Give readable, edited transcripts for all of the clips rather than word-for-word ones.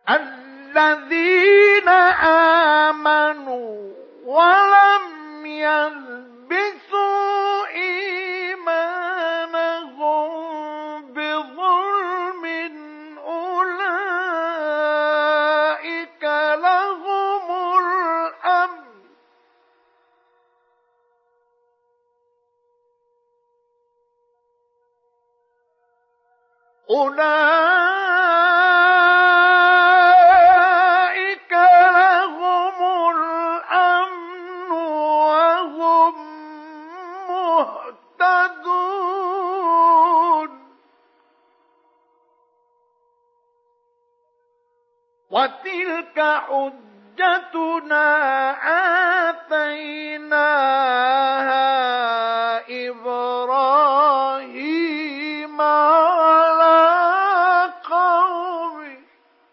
الذين آمنوا ولم يلبسوا إيمانهم بظلم أولئك لهم الأمن وهم مهتدون وتلك حجتنا آتيناها إبراهيم على قومه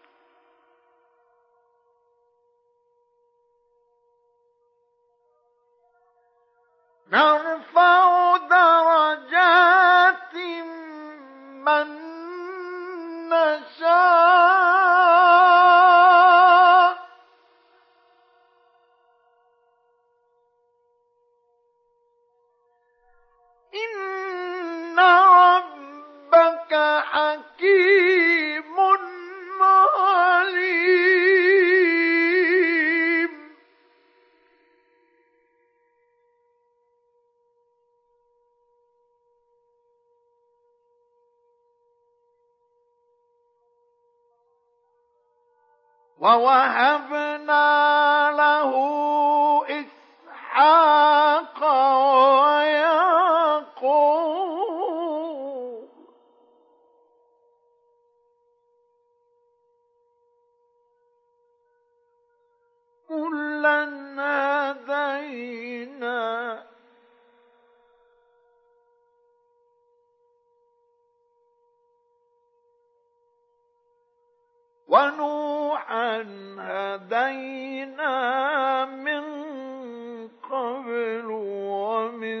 نرفع درجات من نشاء إن ربك حكيم عليم ووهبنا له إسحاق ويعقوب كلا هدينا ونوحا هدينا من قبل ومن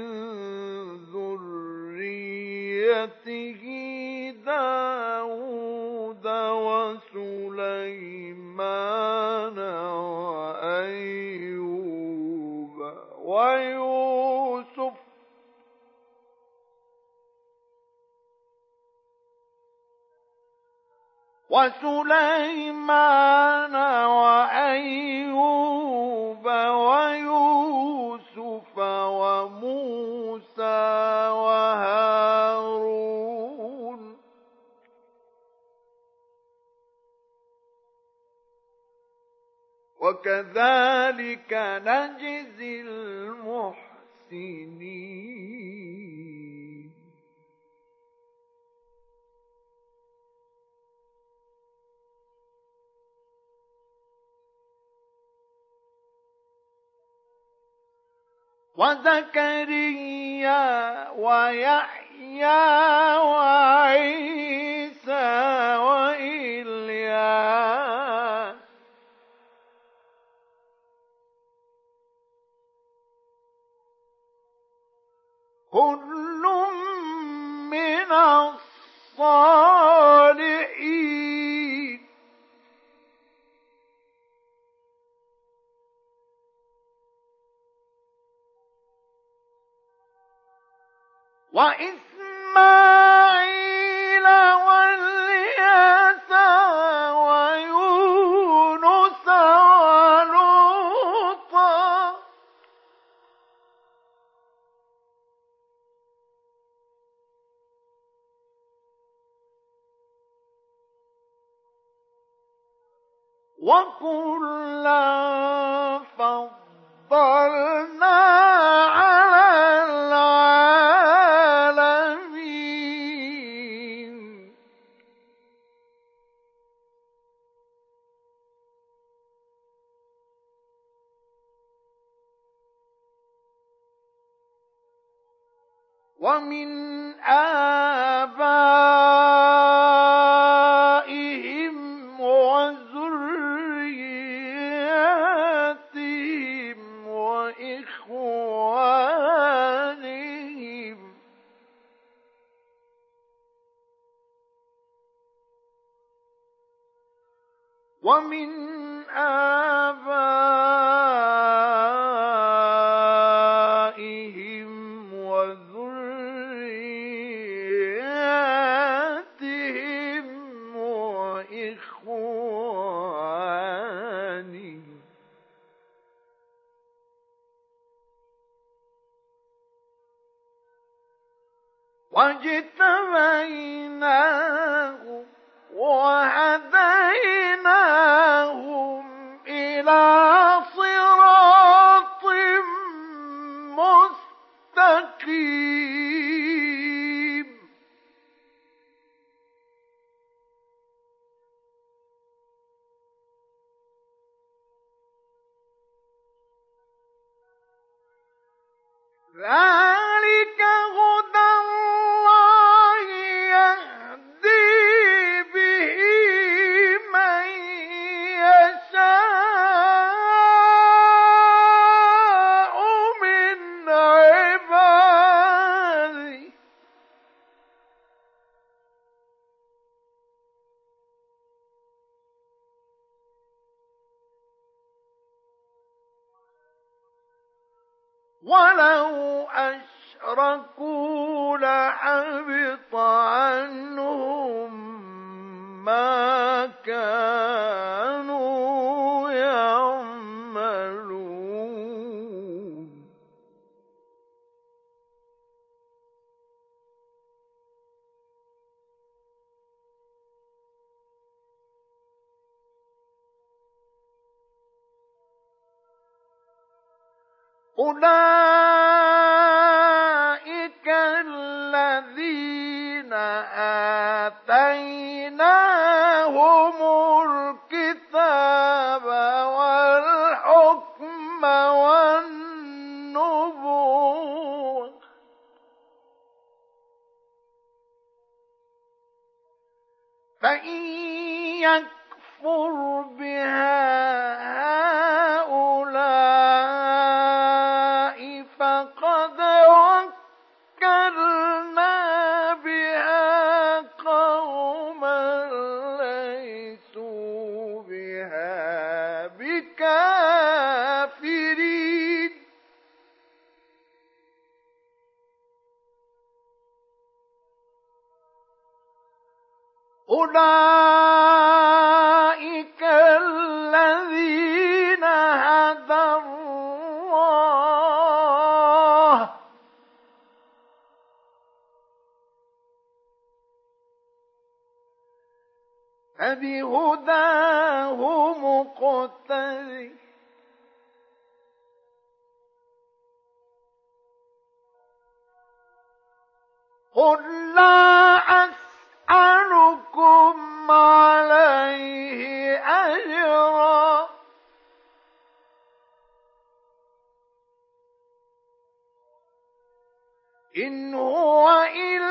ذريته داود وسليمان وأيوب ويوسف وموسى وهارون وكذلك نجزي المحسنين وزكريا ويحيى وعيسى وإلياس كل من الصالحين وإسماعيل واليسع ويونس ولوطا وكلا فضلنا على العالمين ومن آبائهم وذرياتهم وإخوانهم ومن آبائهم وذرياتهم وإخوانهم واجتبيناهم وهديناهم إلى صراط مستقيم ذلك هدى الله يهدي به من يشاء من عباده ولو أشركوا لحبط عنهم ما كانوا يعملون أولئك الذين آتيناهم الكتاب والحكم والنبوة فإن يكفر بها هؤلاء فقد وكلنا بها قوما ليسوا بها بكافرين أولئك الذين هدى الله فبهداه مقتدي قل لا أسألكم عليه أجرا إن هو إلا